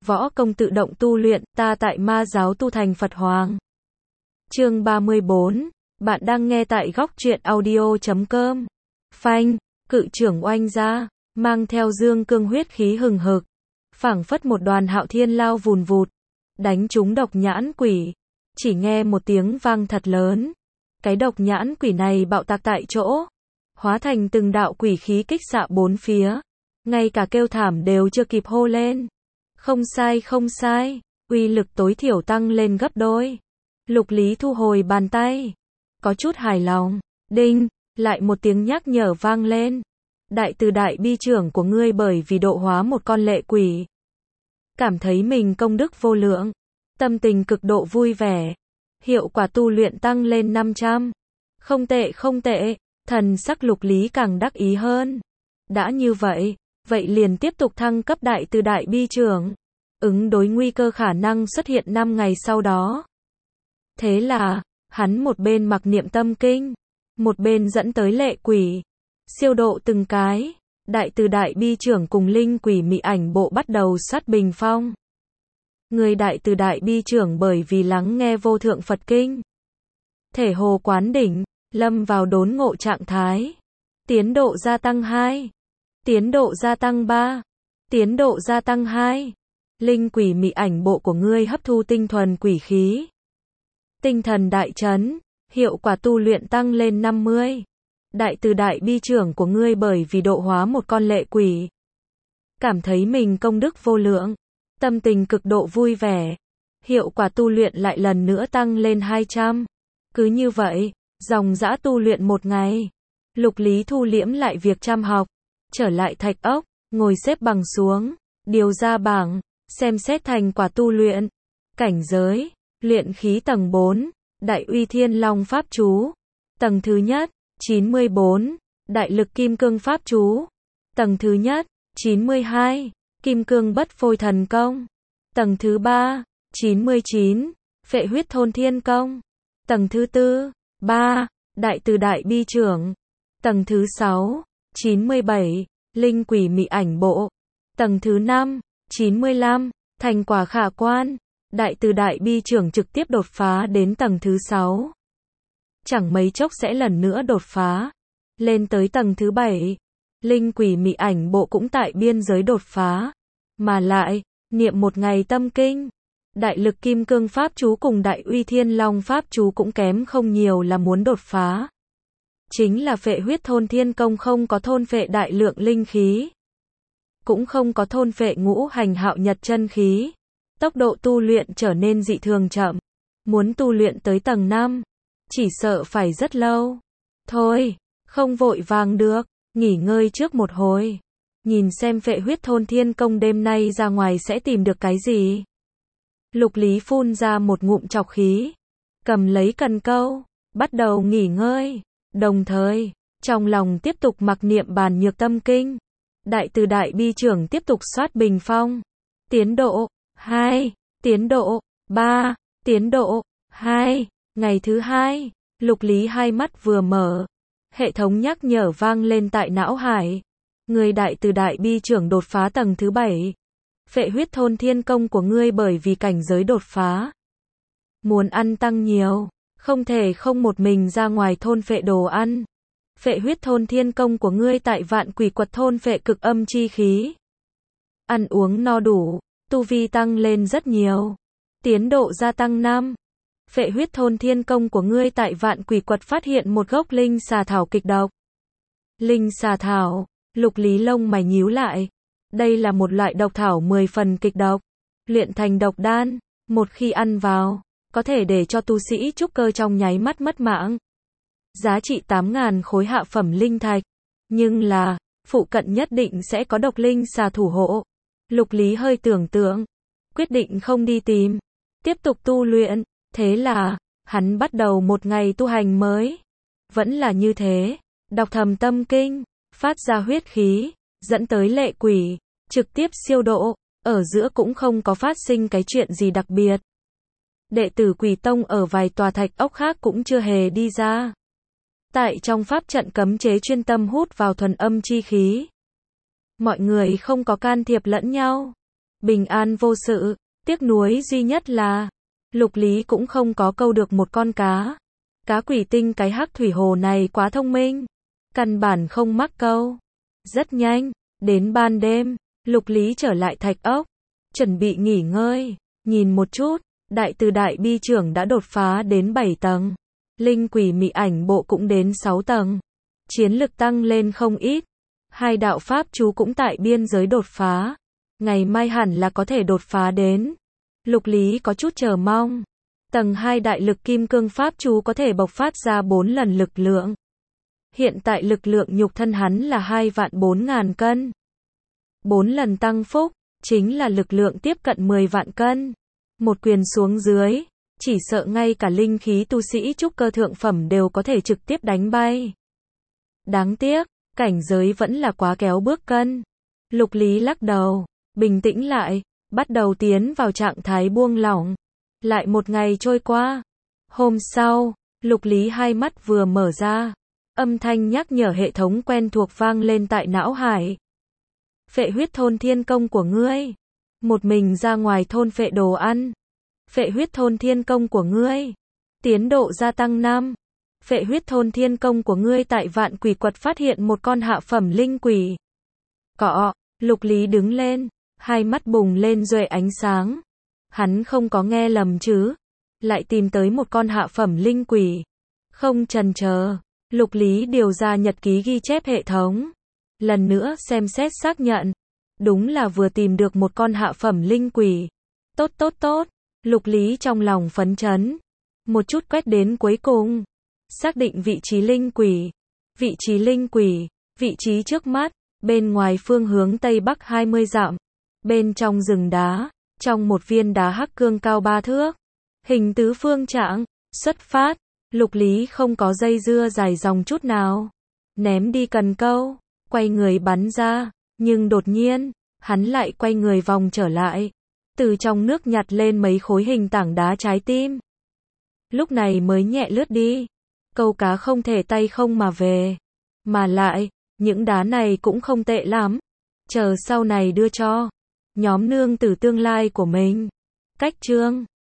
võ công tự động tu luyện, ta tại ma giáo tu thành Phật Hoàng. Chương 34, bạn đang nghe tại góc truyện audio.com. Phanh, cự trưởng oanh ra, mang theo dương cương huyết khí hừng hực, phảng phất một đoàn hạo thiên lao vùn vụt, đánh trúng độc nhãn quỷ. Chỉ nghe một tiếng vang thật lớn, cái độc nhãn quỷ này bạo tạc tại chỗ, hóa thành từng đạo quỷ khí kích xạ bốn phía, ngay cả kêu thảm đều chưa kịp hô lên. Không sai không sai, uy lực tối thiểu tăng lên gấp đôi. Lục Lý thu hồi bàn tay, có chút hài lòng. Đinh, lại một tiếng nhắc nhở vang lên. Đại từ đại bi trưởng của ngươi bởi vì độ hóa một con lệ quỷ, cảm thấy mình công đức vô lượng, tâm tình cực độ vui vẻ, hiệu quả tu luyện tăng lên 500. Không tệ không tệ, thần sắc Lục Lý càng đắc ý hơn. Đã như vậy, vậy liền tiếp tục thăng cấp đại từ đại bi trưởng, ứng đối nguy cơ khả năng xuất hiện 5 ngày sau đó. Thế là, hắn một bên mặc niệm tâm kinh, một bên dẫn tới lệ quỷ, siêu độ từng cái. Đại từ đại bi trưởng cùng linh quỷ mị ảnh bộ bắt đầu soát bình phong. Người đại từ đại bi trưởng bởi vì lắng nghe vô thượng Phật kinh, thể hồ quán đỉnh, lâm vào đốn ngộ trạng thái. Tiến độ gia tăng 2, tiến độ gia tăng 3, tiến độ gia tăng 2. Linh quỷ mị ảnh bộ của ngươi hấp thu tinh thuần quỷ khí, tinh thần đại chấn, hiệu quả tu luyện tăng lên 50. Đại từ đại bi trưởng của ngươi bởi vì độ hóa một con lệ quỷ, cảm thấy mình công đức vô lượng, tâm tình cực độ vui vẻ, hiệu quả tu luyện lại lần nữa tăng lên 200. Cứ như vậy, dòng dã tu luyện một ngày, Lục Lý thu liễm lại việc chăm học, trở lại thạch ốc, ngồi xếp bằng xuống, điều ra bảng, xem xét thành quả tu luyện. Cảnh giới, luyện khí tầng 4, Đại Uy Thiên Long Pháp Chú. Tầng thứ nhất, 94, Đại Lực Kim Cương Pháp Chú. Tầng thứ nhất, 92, Kim Cương Bất Phôi Thần Công. Tầng thứ 3, 99, Phệ Huyết Thôn Thiên Công. Tầng thứ 4, 3, Đại từ đại bi trưởng. Tầng thứ 6, 97, Linh quỷ mị ảnh bộ. Tầng thứ 5, 95, thành quả khả quan. Đại từ đại bi trưởng trực tiếp đột phá đến tầng thứ 6. Chẳng mấy chốc sẽ lần nữa đột phá lên tới tầng thứ 7. Linh quỷ mị ảnh bộ cũng tại biên giới đột phá, mà lại niệm một ngày tâm kinh. Đại lực kim cương pháp chú cùng đại uy thiên long pháp chú cũng kém không nhiều là muốn đột phá. Chính là phệ huyết thôn thiên công không có thôn phệ đại lượng linh khí, cũng không có thôn phệ ngũ hành hạo nhật chân khí. Tốc độ tu luyện trở nên dị thường chậm. Muốn tu luyện tới tầng 5, chỉ sợ phải rất lâu. Thôi, không vội vàng được, nghỉ ngơi trước một hồi. Nhìn xem phệ huyết thôn thiên công đêm nay ra ngoài sẽ tìm được cái gì. Lục Lý phun ra một ngụm trọc khí, cầm lấy cần câu, bắt đầu nghỉ ngơi. Đồng thời, trong lòng tiếp tục mặc niệm bàn nhược tâm kinh. Đại từ đại bi trưởng tiếp tục soát bình phong. Tiến độ 2, tiến độ 3, tiến độ 2. Ngày thứ 2, Lục Lý hai mắt vừa mở, hệ thống nhắc nhở vang lên tại não hải. Người đại từ đại bi trưởng đột phá tầng thứ 7. Phệ huyết thôn thiên công của ngươi bởi vì cảnh giới đột phá, muốn ăn tăng nhiều, không thể không một mình ra ngoài thôn phệ đồ ăn. Phệ huyết thôn thiên công của ngươi tại vạn quỷ quật thôn phệ cực âm chi khí. Ăn uống no đủ, tu vi tăng lên rất nhiều. Tiến độ gia tăng 5. Phệ huyết thôn thiên công của ngươi tại vạn quỷ quật phát hiện một gốc linh xà thảo kịch độc. Linh xà thảo, Lục Lý lông mày nhíu lại. Đây là một loại độc thảo 10 phần kịch độc, luyện thành độc đan, một khi ăn vào, có thể để cho tu sĩ trúc cơ trong nháy mắt mất mạng. Giá trị 8.000 khối hạ phẩm linh thạch, nhưng là, phụ cận nhất định sẽ có độc linh xà thủ hộ. Lục Lý hơi tưởng tượng, quyết định không đi tìm, tiếp tục tu luyện. Thế là, hắn bắt đầu một ngày tu hành mới. Vẫn là như thế, đọc thầm tâm kinh, phát ra huyết khí, dẫn tới lệ quỷ, trực tiếp siêu độ, ở giữa cũng không có phát sinh cái chuyện gì đặc biệt. Đệ tử Quỷ Tông ở vài tòa thạch ốc khác cũng chưa hề đi ra. Tại trong pháp trận cấm chế chuyên tâm hút vào thuần âm chi khí. Mọi người không có can thiệp lẫn nhau. bình an vô sự, tiếc nuối duy nhất là, Lục Lý cũng không có câu được một con cá. Cá quỷ tinh cái hắc thủy hồ này quá thông minh, căn bản không mắc câu. Rất nhanh, đến ban đêm, Lục Lý trở lại thạch ốc, chuẩn bị nghỉ ngơi, nhìn một chút, đại từ đại bi trưởng đã đột phá đến 7 tầng, linh quỷ mị ảnh bộ cũng đến 6 tầng, chiến lực tăng lên không ít, hai đạo pháp chú cũng tại biên giới đột phá, ngày mai hẳn là có thể đột phá đến. Lục Lý có chút chờ mong, tầng 2 đại lực kim cương pháp chú có thể bộc phát ra 4 lần lực lượng. Hiện tại lực lượng nhục thân hắn là 2.400.000 cân. 4 lần tăng phúc, chính là lực lượng tiếp cận 10 vạn cân. Một quyền xuống dưới, chỉ sợ ngay cả linh khí tu sĩ trúc cơ thượng phẩm đều có thể trực tiếp đánh bay. Đáng tiếc, cảnh giới vẫn là quá kéo bước cân. Lục Lý lắc đầu, bình tĩnh lại, bắt đầu tiến vào trạng thái buông lỏng. Lại một ngày trôi qua. Hôm sau, Lục Lý hai mắt vừa mở ra, âm thanh nhắc nhở hệ thống quen thuộc vang lên tại não hải. Phệ huyết thôn thiên công của ngươi. Một mình ra ngoài thôn phệ đồ ăn. Phệ huyết thôn thiên công của ngươi. Tiến độ gia tăng 5. Phệ huyết thôn thiên công của ngươi tại vạn quỷ quật phát hiện một con hạ phẩm linh quỷ. Cọ, Lục Lý đứng lên, hai mắt bùng lên duệ ánh sáng. Hắn không có nghe lầm chứ. Lại tìm tới một con hạ phẩm linh quỷ. Không chần chờ, Lục Lý điều ra nhật ký ghi chép hệ thống. Lần nữa xem xét xác nhận. Đúng là vừa tìm được một con hạ phẩm linh quỷ. Tốt tốt tốt, Lục Lý trong lòng phấn chấn. Một chút quét đến cuối cùng. Xác định vị trí linh quỷ. Vị trí linh quỷ, vị trí trước mắt, bên ngoài phương hướng Tây Bắc 20 dặm. Bên trong rừng đá, trong một viên đá hắc cương cao 3 thước. Hình tứ phương trạng, xuất phát. Lục Lý không có dây dưa dài dòng chút nào. Ném đi cần câu, quay người bắn ra. Nhưng đột nhiên, hắn lại quay người vòng trở lại. Từ trong nước nhặt lên mấy khối hình tảng đá trái tim. Lúc này mới nhẹ lướt đi. Câu cá không thể tay không mà về. Mà lại, những đá này cũng không tệ lắm. Chờ sau này đưa cho nhóm nương tử tương lai của mình. Cách chương